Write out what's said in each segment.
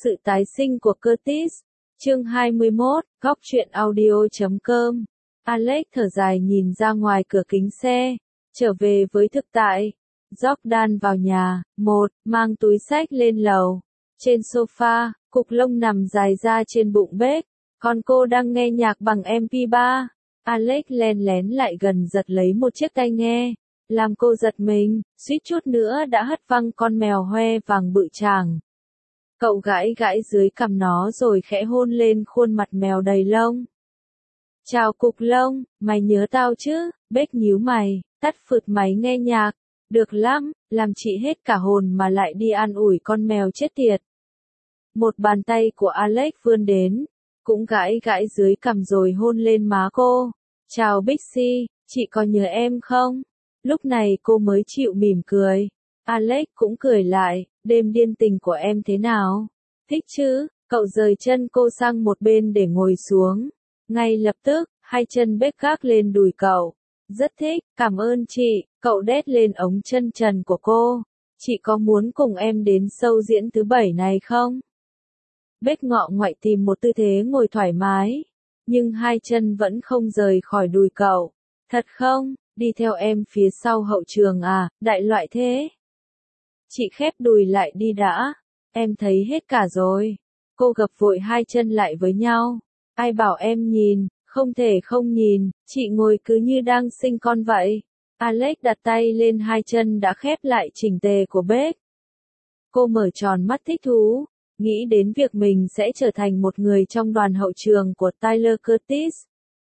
Sự tái sinh của Curtis. Chương 21, góc truyện audio.com. Alex thở dài nhìn ra ngoài cửa kính xe, trở về với thực tại. Jordan vào nhà, mang túi xách lên lầu. Trên sofa, cục lông nằm dài ra trên bụng bếp, còn cô đang nghe nhạc bằng MP3. Alex len lén lại gần giật lấy một chiếc tai nghe, làm cô giật mình, suýt chút nữa đã hất văng con mèo hoe vàng bự chàng. Cậu gãi gãi dưới cằm nó rồi khẽ hôn lên khuôn mặt mèo đầy lông. Chào cục lông, mày nhớ tao chứ? Beck nhíu mày, tắt phụt máy nghe nhạc. Được lắm, làm chị hết cả hồn mà lại đi an ủi con mèo chết tiệt. Một bàn tay của Alex vươn đến, cũng gãi gãi dưới cằm rồi hôn lên má cô. Chào Bixie, chị có nhớ em không? Lúc này cô mới chịu mỉm cười. Alex cũng cười lại, đêm điên tình của em thế nào? Thích chứ? Cậu rời chân cô sang một bên để ngồi xuống. Ngay lập tức, hai chân Beck gác lên đùi cậu. Rất thích, cảm ơn chị, cậu đét lên ống chân trần của cô. Chị có muốn cùng em đến show diễn thứ 7 này không? Beck ngọ ngoại tìm một tư thế ngồi thoải mái, nhưng hai chân vẫn không rời khỏi đùi cậu. Thật không? Đi theo em phía sau hậu trường à, đại loại thế. Chị khép đùi lại đi đã, em thấy hết cả rồi. Cô gập vội hai chân lại với nhau. Ai bảo em nhìn, không thể không nhìn, chị ngồi cứ như đang sinh con vậy. Alex đặt tay lên hai chân đã khép lại chỉnh tề của Beck. Cô mở tròn mắt thích thú, nghĩ đến việc mình sẽ trở thành một người trong đoàn hậu trường của Tyler Curtis.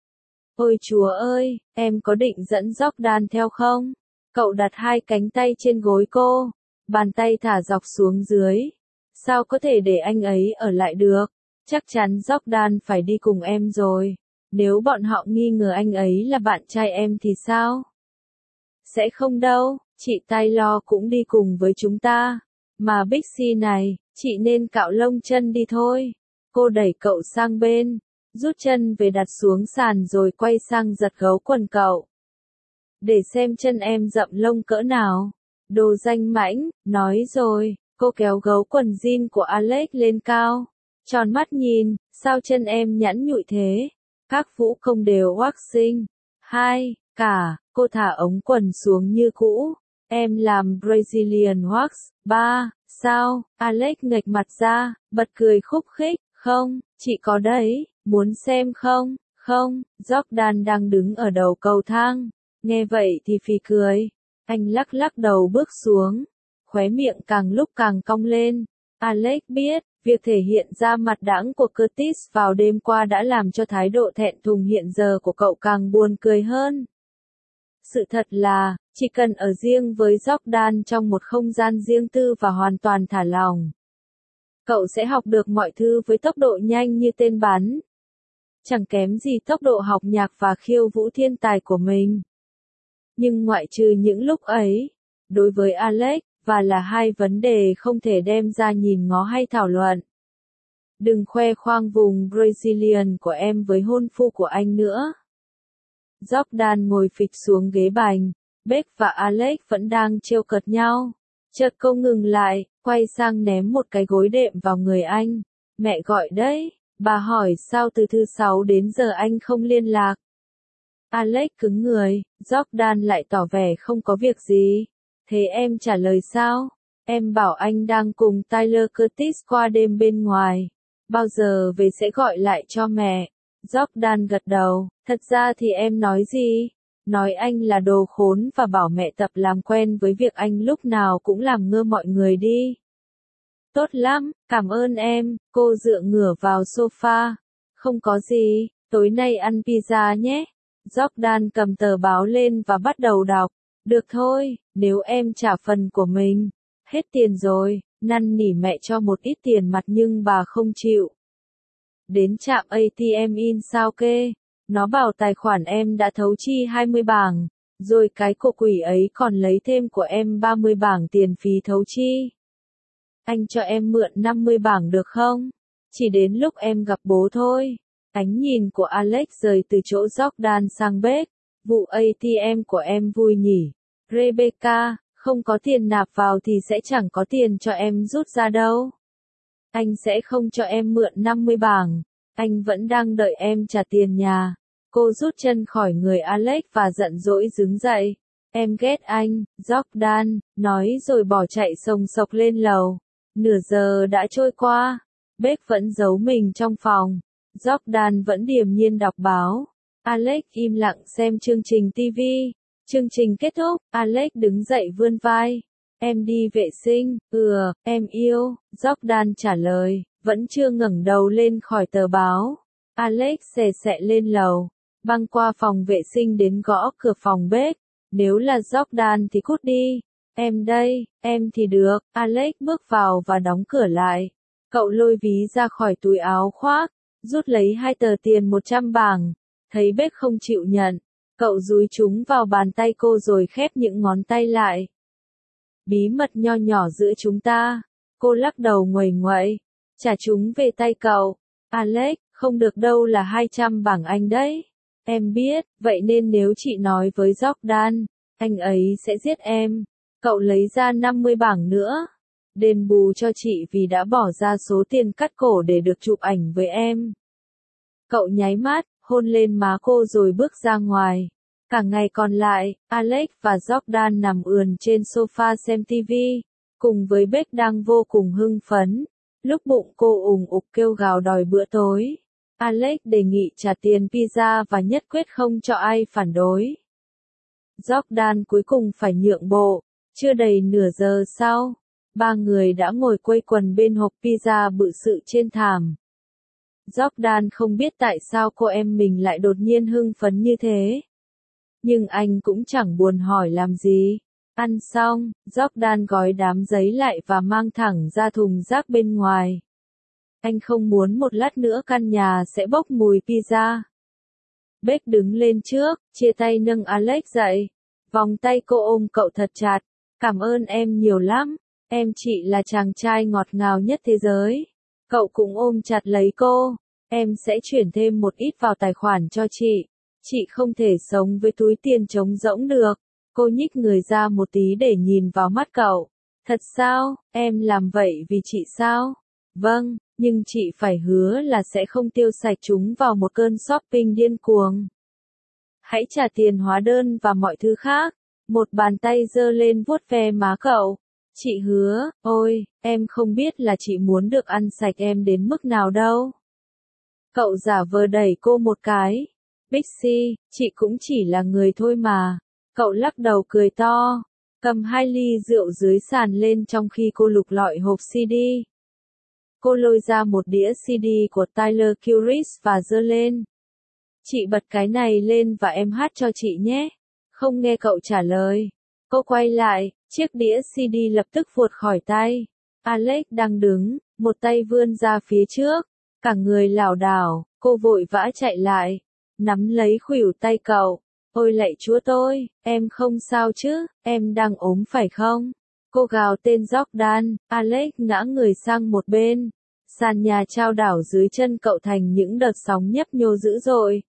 Ôi chúa ơi, em có định dẫn Jordan theo không? Cậu đặt hai cánh tay trên gối cô, bàn tay thả dọc xuống dưới. Sao có thể để anh ấy ở lại được? Chắc chắn Jordan phải đi cùng em rồi. Nếu bọn họ nghi ngờ anh ấy là bạn trai em thì sao? Sẽ không đâu, chị Taylor cũng đi cùng với chúng ta. Mà Bixie này, chị nên cạo lông chân đi thôi. Cô đẩy cậu sang bên, rút chân về đặt xuống sàn rồi quay sang giật gấu quần cậu. Để xem chân em rậm lông cỡ nào. Đồ danh mãnh, nói rồi, cô kéo gấu quần jean của Alex lên cao. Tròn mắt nhìn, sao chân em nhẵn nhụi thế? Các vũ công đều waxing. 2, cả, cô thả ống quần xuống như cũ. Em làm Brazilian wax. 3, sao? Alex nghệch mặt ra, bật cười khúc khích. Không, chị có đấy, muốn xem không? Không, Jordan đang đứng ở đầu cầu thang. Nghe vậy thì phì cười. Anh lắc lắc đầu bước xuống. Khóe miệng càng lúc càng cong lên. Alex biết, việc thể hiện ra mặt đãng của Curtis vào đêm qua đã làm cho thái độ thẹn thùng hiện giờ của cậu càng buồn cười hơn. Sự thật là, chỉ cần ở riêng với Jordan trong một không gian riêng tư và hoàn toàn thả lỏng, cậu sẽ học được mọi thứ với tốc độ nhanh như tên bắn. Chẳng kém gì tốc độ học nhạc và khiêu vũ thiên tài của mình. Nhưng ngoại trừ những lúc ấy, đối với Alex, và là hai vấn đề không thể đem ra nhìn ngó hay thảo luận. Đừng khoe khoang vùng Brazilian của em với hôn phu của anh nữa. Jordan ngồi phịch xuống ghế bành, Beck và Alex vẫn đang trêu cợt nhau. Chợt cô ngừng lại, quay sang ném một cái gối đệm vào người anh. Mẹ gọi đấy, bà hỏi sao từ thứ 6 đến giờ anh không liên lạc. Alex cứng người, Jordan lại tỏ vẻ không có việc gì. Thế em trả lời sao? Em bảo anh đang cùng Tyler Curtis qua đêm bên ngoài. Bao giờ về sẽ gọi lại cho mẹ. Jordan gật đầu, thật ra thì em nói gì? Nói anh là đồ khốn và bảo mẹ tập làm quen với việc anh lúc nào cũng làm ngơ mọi người đi. Tốt lắm, cảm ơn em, cô dựa ngửa vào sofa. Không có gì, tối nay ăn pizza nhé. Jordan cầm tờ báo lên và bắt đầu đọc. Được thôi, nếu em trả phần của mình. Hết tiền rồi, năn nỉ mẹ cho một ít tiền mặt nhưng bà không chịu. Đến trạm ATM in sao kê. Nó bảo tài khoản em đã thấu chi 20 bảng, rồi cái cô quỷ ấy còn lấy thêm của em 30 bảng tiền phí thấu chi. Anh cho em mượn 50 bảng được không? Chỉ đến lúc em gặp bố thôi. Ánh nhìn của Alex rời từ chỗ Jordan sang Beck. Vụ ATM của em vui nhỉ? Rebecca, không có tiền nạp vào thì sẽ chẳng có tiền cho em rút ra đâu. Anh sẽ không cho em mượn 50 bảng. Anh vẫn đang đợi em trả tiền nhà. Cô rút chân khỏi người Alex và giận dỗi đứng dậy. Em ghét anh, Jordan, nói rồi bỏ chạy sồng sộc lên lầu. Nửa giờ đã trôi qua. Beck vẫn giấu mình trong phòng. Jordan vẫn điềm nhiên đọc báo. Alex im lặng xem chương trình TV. Chương trình kết thúc, Alex đứng dậy vươn vai. Em đi vệ sinh, em yêu, Jordan trả lời, vẫn chưa ngẩng đầu lên khỏi tờ báo. Alex xè xẹ lên lầu, băng qua phòng vệ sinh đến gõ cửa phòng Beck. Nếu là Jordan thì cút đi. Em đây, em thì được. Alex bước vào và đóng cửa lại. Cậu lôi ví ra khỏi túi áo khoác, rút lấy 2 tờ tiền 100 bảng. Thấy Beck không chịu nhận, cậu dúi chúng vào bàn tay cô rồi khép những ngón tay lại. Bí mật nho nhỏ giữa chúng ta. Cô lắc đầu nguầy nguậy. Trả chúng về tay cậu. Alex, không được đâu, là 200 bảng Anh đấy. Em biết, vậy nên nếu chị nói với Jordan, anh ấy sẽ giết em. Cậu lấy ra 50 bảng nữa. Đền bù cho chị vì đã bỏ ra số tiền cắt cổ để được chụp ảnh với em. Cậu nháy mắt, hôn lên má cô rồi bước ra ngoài. Cả ngày còn lại, Alex và Jordan nằm ườn trên sofa xem TV, cùng với Beck đang vô cùng hưng phấn. Lúc bụng cô ùng ục kêu gào đòi bữa tối, Alex đề nghị trả tiền pizza và nhất quyết không cho ai phản đối. Jordan cuối cùng phải nhượng bộ. Chưa đầy nửa giờ sau, 3 người đã ngồi quây quần bên hộp pizza bự sự trên thảm. Jordan không biết tại sao cô em mình lại đột nhiên hưng phấn như thế. Nhưng anh cũng chẳng buồn hỏi làm gì. Ăn xong, Jordan gói đám giấy lại và mang thẳng ra thùng rác bên ngoài. Anh không muốn một lát nữa căn nhà sẽ bốc mùi pizza. Beck đứng lên trước, chia tay nâng Alex dậy. Vòng tay cô ôm cậu thật chặt. Cảm ơn em nhiều lắm. Em chị là chàng trai ngọt ngào nhất thế giới. Cậu cũng ôm chặt lấy cô. Em sẽ chuyển thêm một ít vào tài khoản cho chị. Chị không thể sống với túi tiền trống rỗng được. Cô nhích người ra một tí để nhìn vào mắt cậu. Thật sao, em làm vậy vì chị sao? Vâng, nhưng chị phải hứa là sẽ không tiêu sạch chúng vào một cơn shopping điên cuồng. Hãy trả tiền hóa đơn và mọi thứ khác. Một bàn tay giơ lên vuốt ve má cậu. Chị hứa, ôi, em không biết là chị muốn được ăn sạch em đến mức nào đâu. Cậu giả vờ đẩy cô một cái. Bixi, chị cũng chỉ là người thôi mà. Cậu lắc đầu cười to, cầm 2 ly rượu dưới sàn lên trong khi cô lục lọi hộp CD. Cô lôi ra một đĩa CD của Tyler Curtis và giơ lên. Chị bật cái này lên và em hát cho chị nhé. Không nghe cậu trả lời. Cô quay lại, chiếc đĩa CD lập tức vụt khỏi tay. Alex đang đứng, một tay vươn ra phía trước, cả người lảo đảo, cô vội vã chạy lại, nắm lấy khuỷu tay cậu. Ôi lạy chúa tôi, em không sao chứ, em đang ốm phải không? Cô gào tên Jordan. Alex ngã người sang một bên. Sàn nhà chao đảo dưới chân cậu thành những đợt sóng nhấp nhô dữ dội.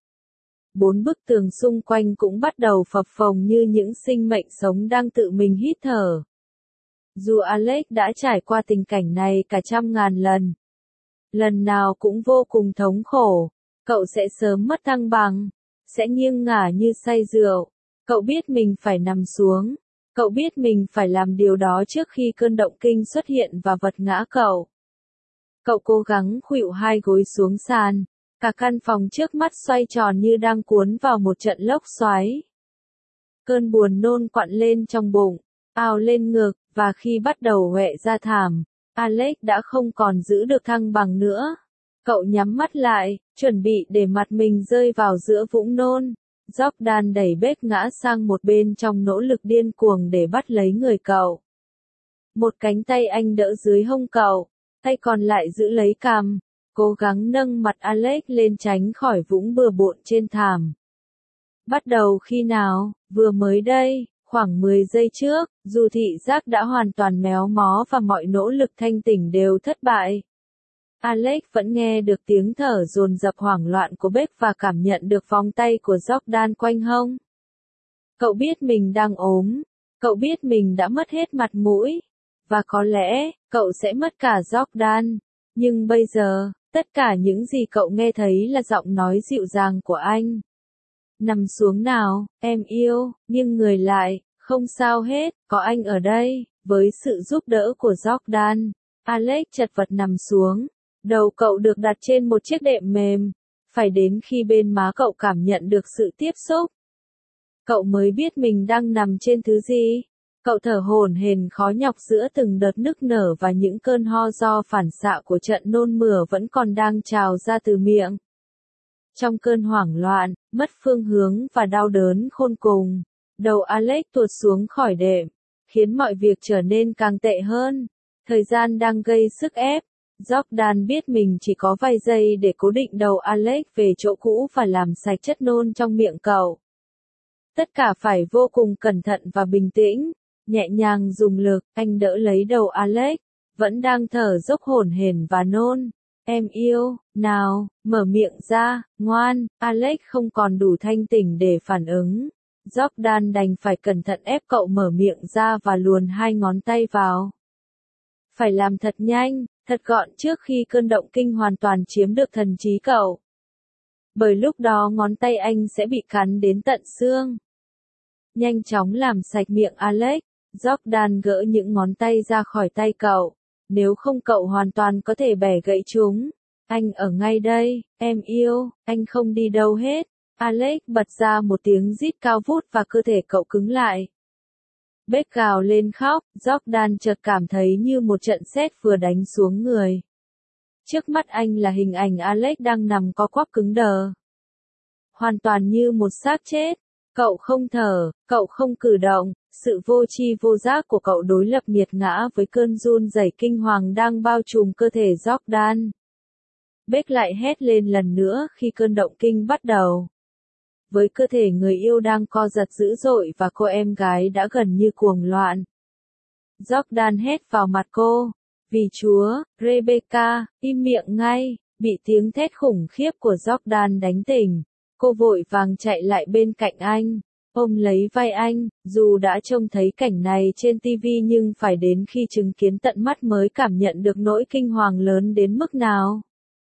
4 bức tường xung quanh cũng bắt đầu phập phồng như những sinh mệnh sống đang tự mình hít thở. Dù Alex đã trải qua tình cảnh này cả trăm ngàn lần, lần nào cũng vô cùng thống khổ, cậu sẽ sớm mất thăng bằng, sẽ nghiêng ngả như say rượu. Cậu biết mình phải nằm xuống, cậu biết mình phải làm điều đó trước khi cơn động kinh xuất hiện và vật ngã cậu. Cậu cố gắng khuỵu 2 gối xuống sàn, cả căn phòng trước mắt xoay tròn như đang cuốn vào một trận lốc xoáy. Cơn buồn nôn quặn lên trong bụng, ào lên ngực, và khi bắt đầu huệ ra thảm, Alex đã không còn giữ được thăng bằng nữa. Cậu nhắm mắt lại, chuẩn bị để mặt mình rơi vào giữa vũng nôn. Jordan đẩy Beck ngã sang một bên trong nỗ lực điên cuồng để bắt lấy người cậu. Một cánh tay anh đỡ dưới hông cậu, tay còn lại giữ lấy cằm, cố gắng nâng mặt Alex lên tránh khỏi vũng bừa bộn trên thảm. Bắt đầu khi nào? Vừa mới đây, khoảng 10 giây trước, dù thị giác đã hoàn toàn méo mó và mọi nỗ lực thanh tỉnh đều thất bại. Alex vẫn nghe được tiếng thở dồn dập hoảng loạn của Beck và cảm nhận được vòng tay của Jordan quanh hông. Cậu biết mình đang ốm, cậu biết mình đã mất hết mặt mũi, và có lẽ, cậu sẽ mất cả Jordan. Nhưng bây giờ, tất cả những gì cậu nghe thấy là giọng nói dịu dàng của anh. Nằm xuống nào, em yêu, nghiêng người lại, không sao hết, có anh ở đây. Với sự giúp đỡ của Jordan, Alex chật vật nằm xuống. Đầu cậu được đặt trên một chiếc đệm mềm. Phải đến khi bên má cậu cảm nhận được sự tiếp xúc, cậu mới biết mình đang nằm trên thứ gì. Cậu thở hổn hển khó nhọc giữa từng đợt nức nở và những cơn ho do phản xạ của trận nôn mửa vẫn còn đang trào ra từ miệng. Trong cơn hoảng loạn, mất phương hướng và đau đớn khôn cùng, đầu Alex tuột xuống khỏi đệm, khiến mọi việc trở nên càng tệ hơn. Thời gian đang gây sức ép. Jordan biết mình chỉ có vài giây để cố định đầu Alex về chỗ cũ và làm sạch chất nôn trong miệng cậu. Tất cả phải vô cùng cẩn thận và bình tĩnh. Nhẹ nhàng dùng lực, anh đỡ lấy đầu Alex, vẫn đang thở dốc hổn hển và nôn. Em yêu, nào, mở miệng ra, ngoan. Alex không còn đủ thanh tỉnh để phản ứng. Jordan đành phải cẩn thận ép cậu mở miệng ra và luồn hai ngón tay vào. Phải làm thật nhanh, thật gọn trước khi cơn động kinh hoàn toàn chiếm được thần trí cậu. Bởi lúc đó ngón tay anh sẽ bị cắn đến tận xương. Nhanh chóng làm sạch miệng Alex. Jordan gỡ những ngón tay ra khỏi tay cậu. Nếu không cậu hoàn toàn có thể bẻ gãy chúng. Anh ở ngay đây, em yêu, anh không đi đâu hết. Alex bật ra một tiếng rít cao vút và cơ thể cậu cứng lại. Beck gào lên khóc, Jordan chợt cảm thấy như một trận sét vừa đánh xuống người. Trước mắt anh là hình ảnh Alex đang nằm co quắp cứng đờ. Hoàn toàn như một xác chết. Cậu không thở, cậu không cử động, sự vô tri vô giác của cậu đối lập nghiệt ngã với cơn run rẩy kinh hoàng đang bao trùm cơ thể Jordan. Beck lại hét lên lần nữa khi cơn động kinh bắt đầu. Với cơ thể người yêu đang co giật dữ dội và cô em gái đã gần như cuồng loạn. Jordan hét vào mặt cô. Vì Chúa, Rebecca, im miệng ngay, bị tiếng thét khủng khiếp của Jordan đánh tỉnh. Cô vội vàng chạy lại bên cạnh anh, ôm lấy vai anh, dù đã trông thấy cảnh này trên TV nhưng phải đến khi chứng kiến tận mắt mới cảm nhận được nỗi kinh hoàng lớn đến mức nào.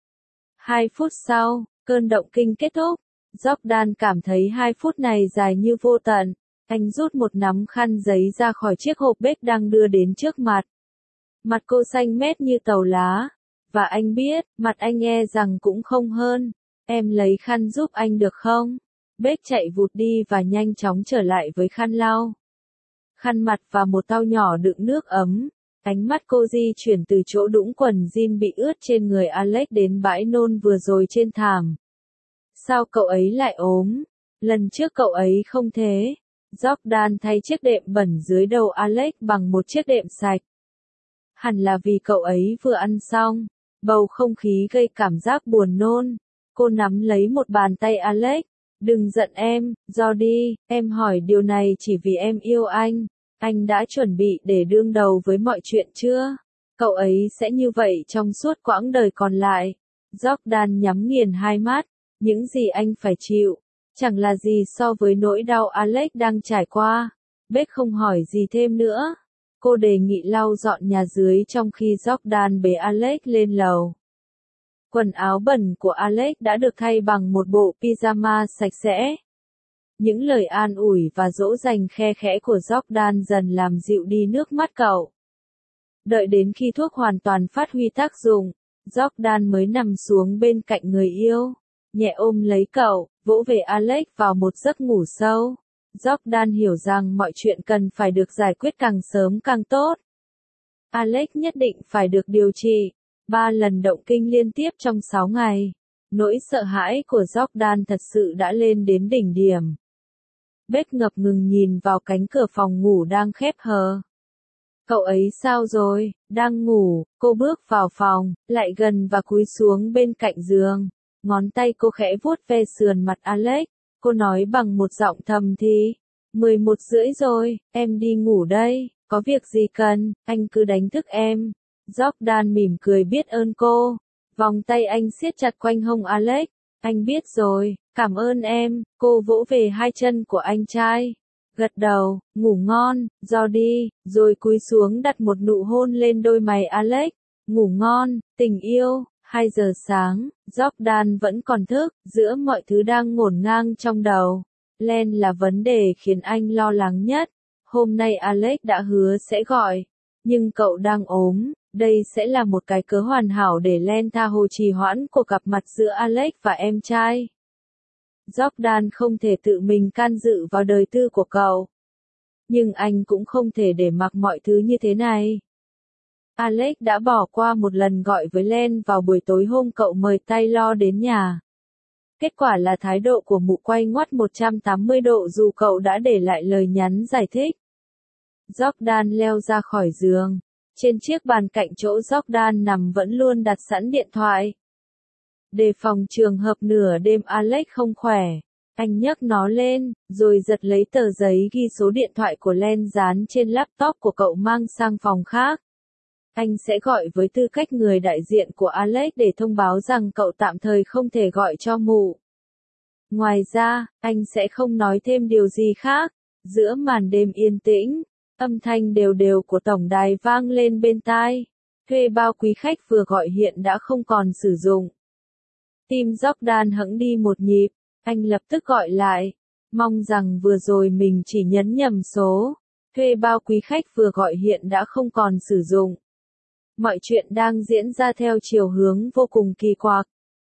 2 phút sau, cơn động kinh kết thúc. Jordan cảm thấy 2 phút này dài như vô tận. Anh rút một nắm khăn giấy ra khỏi chiếc hộp Beck đang đưa đến trước mặt. Mặt cô xanh mét như tàu lá. Và anh biết, mặt anh e rằng cũng không hơn. Em lấy khăn giúp anh được không? Beck chạy vụt đi và nhanh chóng trở lại với khăn lau. Khăn mặt và một tao nhỏ đựng nước ấm. Ánh mắt cô di chuyển từ chỗ đũng quần jean bị ướt trên người Alex đến bãi nôn vừa rồi trên thảm. Sao cậu ấy lại ốm? Lần trước cậu ấy không thế. Jordan thay chiếc đệm bẩn dưới đầu Alex bằng một chiếc đệm sạch. Hẳn là vì cậu ấy vừa ăn xong. Bầu không khí gây cảm giác buồn nôn. Cô nắm lấy một bàn tay Alex. Đừng giận em, Jordy, em hỏi điều này chỉ vì em yêu anh. Anh đã chuẩn bị để đương đầu với mọi chuyện chưa? Cậu ấy sẽ như vậy trong suốt quãng đời còn lại. Jordan nhắm nghiền hai mắt. Những gì anh phải chịu, chẳng là gì so với nỗi đau Alex đang trải qua. Beck không hỏi gì thêm nữa. Cô đề nghị lau dọn nhà dưới trong khi Jordan bế Alex lên lầu. Quần áo bẩn của Alex đã được thay bằng một bộ pyjama sạch sẽ. Những lời an ủi và dỗ dành khe khẽ của Jordan dần làm dịu đi nước mắt cậu. Đợi đến khi thuốc hoàn toàn phát huy tác dụng, Jordan mới nằm xuống bên cạnh người yêu. Nhẹ ôm lấy cậu, vỗ về Alex vào một giấc ngủ sâu. Jordan hiểu rằng mọi chuyện cần phải được giải quyết càng sớm càng tốt. Alex nhất định phải được điều trị. 3 lần động kinh liên tiếp trong 6 ngày. Nỗi sợ hãi của Jordan thật sự đã lên đến đỉnh điểm. Beck ngập ngừng nhìn vào cánh cửa phòng ngủ đang khép hờ. Cậu ấy sao rồi? Đang ngủ. Cô bước vào phòng, lại gần và cúi xuống bên cạnh giường. Ngón tay cô khẽ vuốt ve sườn mặt Alex. Cô nói bằng một giọng thầm thì. 11:30 rồi, em đi ngủ đây, có việc gì cần, anh cứ đánh thức em. Jordan mỉm cười biết ơn cô. Vòng tay anh siết chặt quanh hông Alex. Anh biết rồi, cảm ơn em. Cô vỗ về hai chân của anh trai. Gật đầu, ngủ ngon, Jordy, rồi cúi xuống đặt một nụ hôn lên đôi mày Alex. Ngủ ngon, tình yêu, 2 giờ sáng, Jordan vẫn còn thức, giữa mọi thứ đang ngổn ngang trong đầu. Len là vấn đề khiến anh lo lắng nhất. Hôm nay Alex đã hứa sẽ gọi, nhưng cậu đang ốm, đây sẽ là một cái cớ hoàn hảo để Len tha hồ trì hoãn cuộc gặp mặt giữa Alex và em trai. Jordan không thể tự mình can dự vào đời tư của cậu. Nhưng anh cũng không thể để mặc mọi thứ như thế này. Alex đã bỏ qua một lần gọi với Len vào buổi tối hôm cậu mời Taylor đến nhà. Kết quả là thái độ của mụ quay ngoắt 180 độ dù cậu đã để lại lời nhắn giải thích. Jordan leo ra khỏi giường. Trên chiếc bàn cạnh chỗ Jordan nằm vẫn luôn đặt sẵn điện thoại. Đề phòng trường hợp nửa đêm Alex không khỏe, anh nhấc nó lên, rồi giật lấy tờ giấy ghi số điện thoại của Len dán trên laptop của cậu mang sang phòng khác. Anh sẽ gọi với tư cách người đại diện của Alex để thông báo rằng cậu tạm thời không thể gọi cho mụ. Ngoài ra, anh sẽ không nói thêm điều gì khác. Giữa màn đêm yên tĩnh, âm thanh đều đều của tổng đài vang lên bên tai. Thuê bao quý khách vừa gọi hiện đã không còn sử dụng. Tim Jordan hững đi một nhịp, anh lập tức gọi lại. Mong rằng vừa rồi mình chỉ nhấn nhầm số. Thuê bao quý khách vừa gọi hiện đã không còn sử dụng. Mọi chuyện đang diễn ra theo chiều hướng vô cùng kỳ quặc.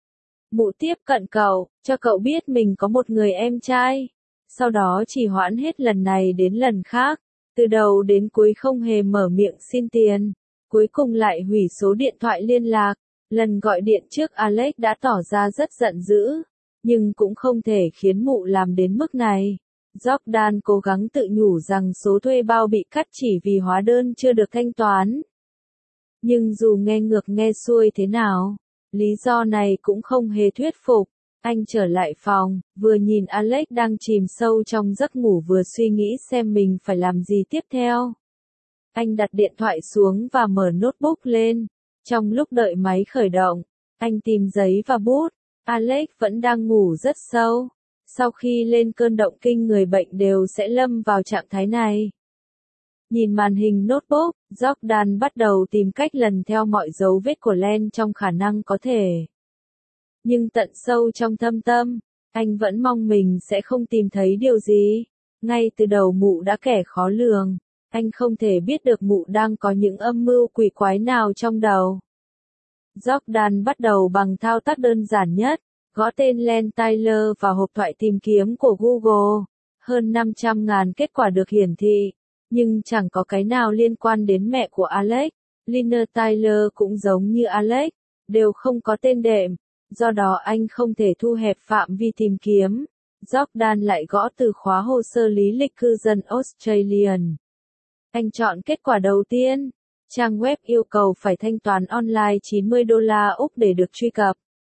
Mụ tiếp cận cậu, cho cậu biết mình có một người em trai. Sau đó chỉ hoãn hết lần này đến lần khác. Từ đầu đến cuối không hề mở miệng xin tiền. Cuối cùng lại hủy số điện thoại liên lạc. Lần gọi điện trước Alex đã tỏ ra rất giận dữ. Nhưng cũng không thể khiến mụ làm đến mức này. Jordan cố gắng tự nhủ rằng số thuê bao bị cắt chỉ vì hóa đơn chưa được thanh toán. Nhưng dù nghe ngược nghe xuôi thế nào, lý do này cũng không hề thuyết phục. Anh trở lại phòng, vừa nhìn Alex đang chìm sâu trong giấc ngủ vừa suy nghĩ xem mình phải làm gì tiếp theo. Anh đặt điện thoại xuống và mở notebook lên. Trong lúc đợi máy khởi động, anh tìm giấy và bút. Alex vẫn đang ngủ rất sâu. Sau khi lên cơn động kinh người bệnh đều sẽ lâm vào trạng thái này. Nhìn màn hình notebook, Jordan bắt đầu tìm cách lần theo mọi dấu vết của Len trong khả năng có thể. Nhưng tận sâu trong thâm tâm, anh vẫn mong mình sẽ không tìm thấy điều gì. Ngay từ đầu mụ đã kẻ khó lường, anh không thể biết được mụ đang có những âm mưu quỷ quái nào trong đầu. Jordan bắt đầu bằng thao tác đơn giản nhất, gõ tên Len Taylor vào hộp thoại tìm kiếm của Google. Hơn 500.000 kết quả được hiển thị. Nhưng chẳng có cái nào liên quan đến mẹ của Alex. Lina Taylor cũng giống như Alex, đều không có tên đệm, do đó anh không thể thu hẹp phạm vi tìm kiếm. Jordan lại gõ từ khóa hồ sơ lý lịch cư dân Australian. Anh chọn kết quả đầu tiên. Trang web yêu cầu phải thanh toán online $90 Úc để được truy cập.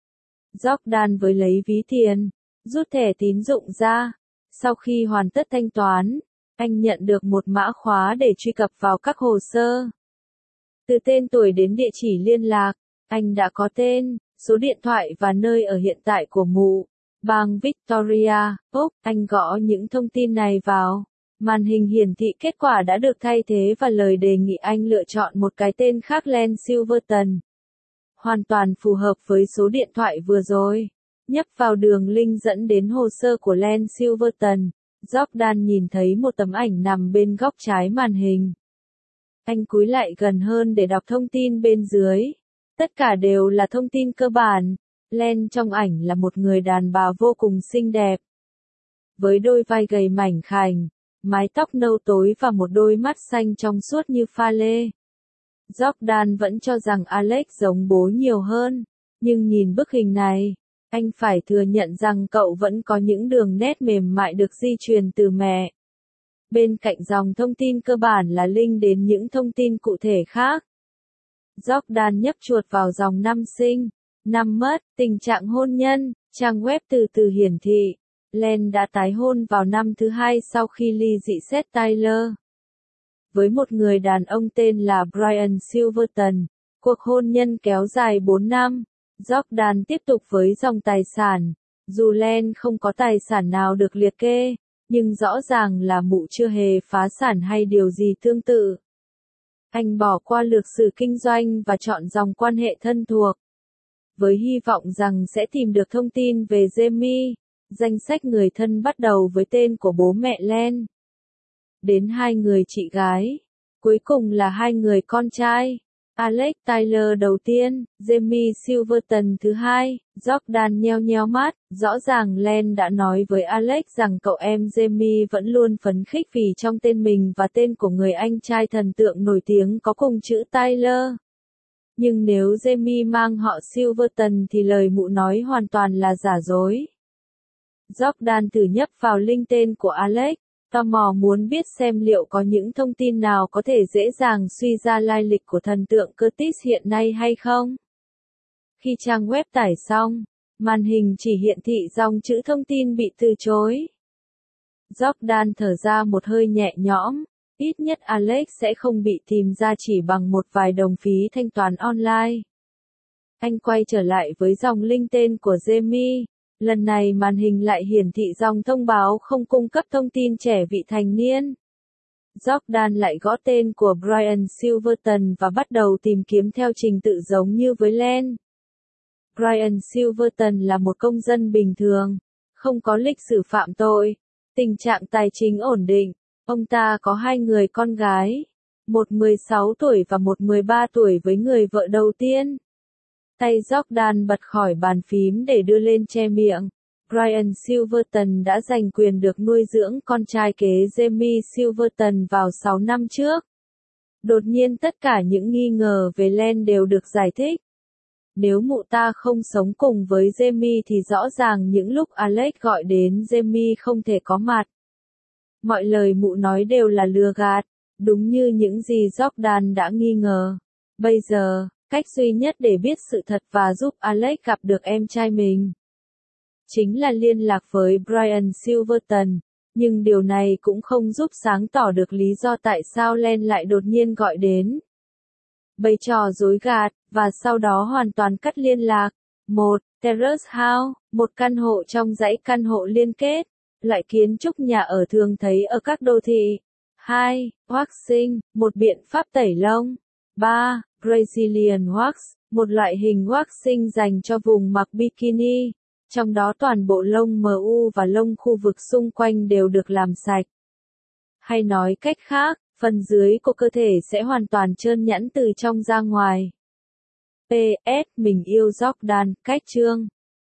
Jordan với lấy ví tiền, rút thẻ tín dụng ra. Sau khi hoàn tất thanh toán, anh nhận được một mã khóa để truy cập vào các hồ sơ. Từ tên tuổi đến địa chỉ liên lạc, anh đã có tên, số điện thoại và nơi ở hiện tại của mụ. Bang Victoria, Úc, anh gõ những thông tin này vào. Màn hình hiển thị kết quả đã được thay thế và lời đề nghị anh lựa chọn một cái tên khác Len Silverton. Hoàn toàn phù hợp với số điện thoại vừa rồi. Nhấp vào đường link dẫn đến hồ sơ của Len Silverton. Jordan nhìn thấy một tấm ảnh nằm bên góc trái màn hình. Anh cúi lại gần hơn để đọc thông tin bên dưới. Tất cả đều là thông tin cơ bản. Len trong ảnh là một người đàn bà vô cùng xinh đẹp. Với đôi vai gầy mảnh khảnh, mái tóc nâu tối và một đôi mắt xanh trong suốt như pha lê. Jordan vẫn cho rằng Alex giống bố nhiều hơn. Nhưng nhìn bức hình này, anh phải thừa nhận rằng cậu vẫn có những đường nét mềm mại được di truyền từ mẹ. Bên cạnh dòng thông tin cơ bản là link đến những thông tin cụ thể khác. Jordan nhấp chuột vào dòng năm sinh, năm mất, tình trạng hôn nhân, trang web từ từ hiển thị. Len đã tái hôn vào năm thứ 2 sau khi ly dị Seth Taylor. Với một người đàn ông tên là Brian Silverton, cuộc hôn nhân kéo dài 4 năm. Jordan tiếp tục với dòng tài sản. Dù Len không có tài sản nào được liệt kê, nhưng rõ ràng là mụ chưa hề phá sản hay điều gì tương tự. Anh bỏ qua lược sử kinh doanh và chọn dòng quan hệ thân thuộc. Với hy vọng rằng sẽ tìm được thông tin về Jamie, danh sách người thân bắt đầu với tên của bố mẹ Len. Đến 2 người chị gái. Cuối cùng là 2 người con trai. Alex Tyler đầu tiên, Jamie Silverton thứ hai. Jordan nheo nheo mắt, rõ ràng Len đã nói với Alex rằng cậu em Jamie vẫn luôn phấn khích vì trong tên mình và tên của người anh trai thần tượng nổi tiếng có cùng chữ Tyler. Nhưng nếu Jamie mang họ Silverton thì lời mụ nói hoàn toàn là giả dối. Jordan thử nhấp vào link tên của Alex, tò mò muốn biết xem liệu có những thông tin nào có thể dễ dàng suy ra lai lịch của thần tượng Curtis hiện nay hay không. Khi trang web tải xong, màn hình chỉ hiện thị dòng chữ thông tin bị từ chối. Jordan thở ra một hơi nhẹ nhõm, ít nhất Alex sẽ không bị tìm ra chỉ bằng một vài đồng phí thanh toán online. Anh quay trở lại với dòng link tên của Jamie. Lần này màn hình lại hiển thị dòng thông báo không cung cấp thông tin trẻ vị thành niên. Jordan lại gõ tên của Brian Silverton và bắt đầu tìm kiếm theo trình tự giống như với Len. Brian Silverton là một công dân bình thường, không có lịch sử phạm tội, tình trạng tài chính ổn định. Ông ta có 2 người con gái, một 16 tuổi và một 13 tuổi với người vợ đầu tiên. Tay Jordan bật khỏi bàn phím để đưa lên che miệng. Brian Silverton đã giành quyền được nuôi dưỡng con trai kế Jamie Silverton vào 6 năm trước. Đột nhiên tất cả những nghi ngờ về Len đều được giải thích. Nếu mụ ta không sống cùng với Jamie thì rõ ràng những lúc Alex gọi đến Jamie không thể có mặt. Mọi lời mụ nói đều là lừa gạt, đúng như những gì Jordan đã nghi ngờ. Bây giờ, cách duy nhất để biết sự thật và giúp Alex gặp được em trai mình chính là liên lạc với Brian Silverton, nhưng điều này cũng không giúp sáng tỏ được lý do tại sao Len lại đột nhiên gọi đến. Bày trò dối gạt, và sau đó hoàn toàn cắt liên lạc. 1. Terrace House, một căn hộ trong dãy căn hộ liên kết, loại kiến trúc nhà ở thường thấy ở các đô thị. 2. Waxing, một biện pháp tẩy lông. 3. Brazilian Wax, một loại hình waxing dành cho vùng mặc bikini, trong đó toàn bộ lông MU và lông khu vực xung quanh đều được làm sạch. Hay nói cách khác, phần dưới của cơ thể sẽ hoàn toàn trơn nhẵn từ trong ra ngoài. PS, mình yêu Jordan, cách chương.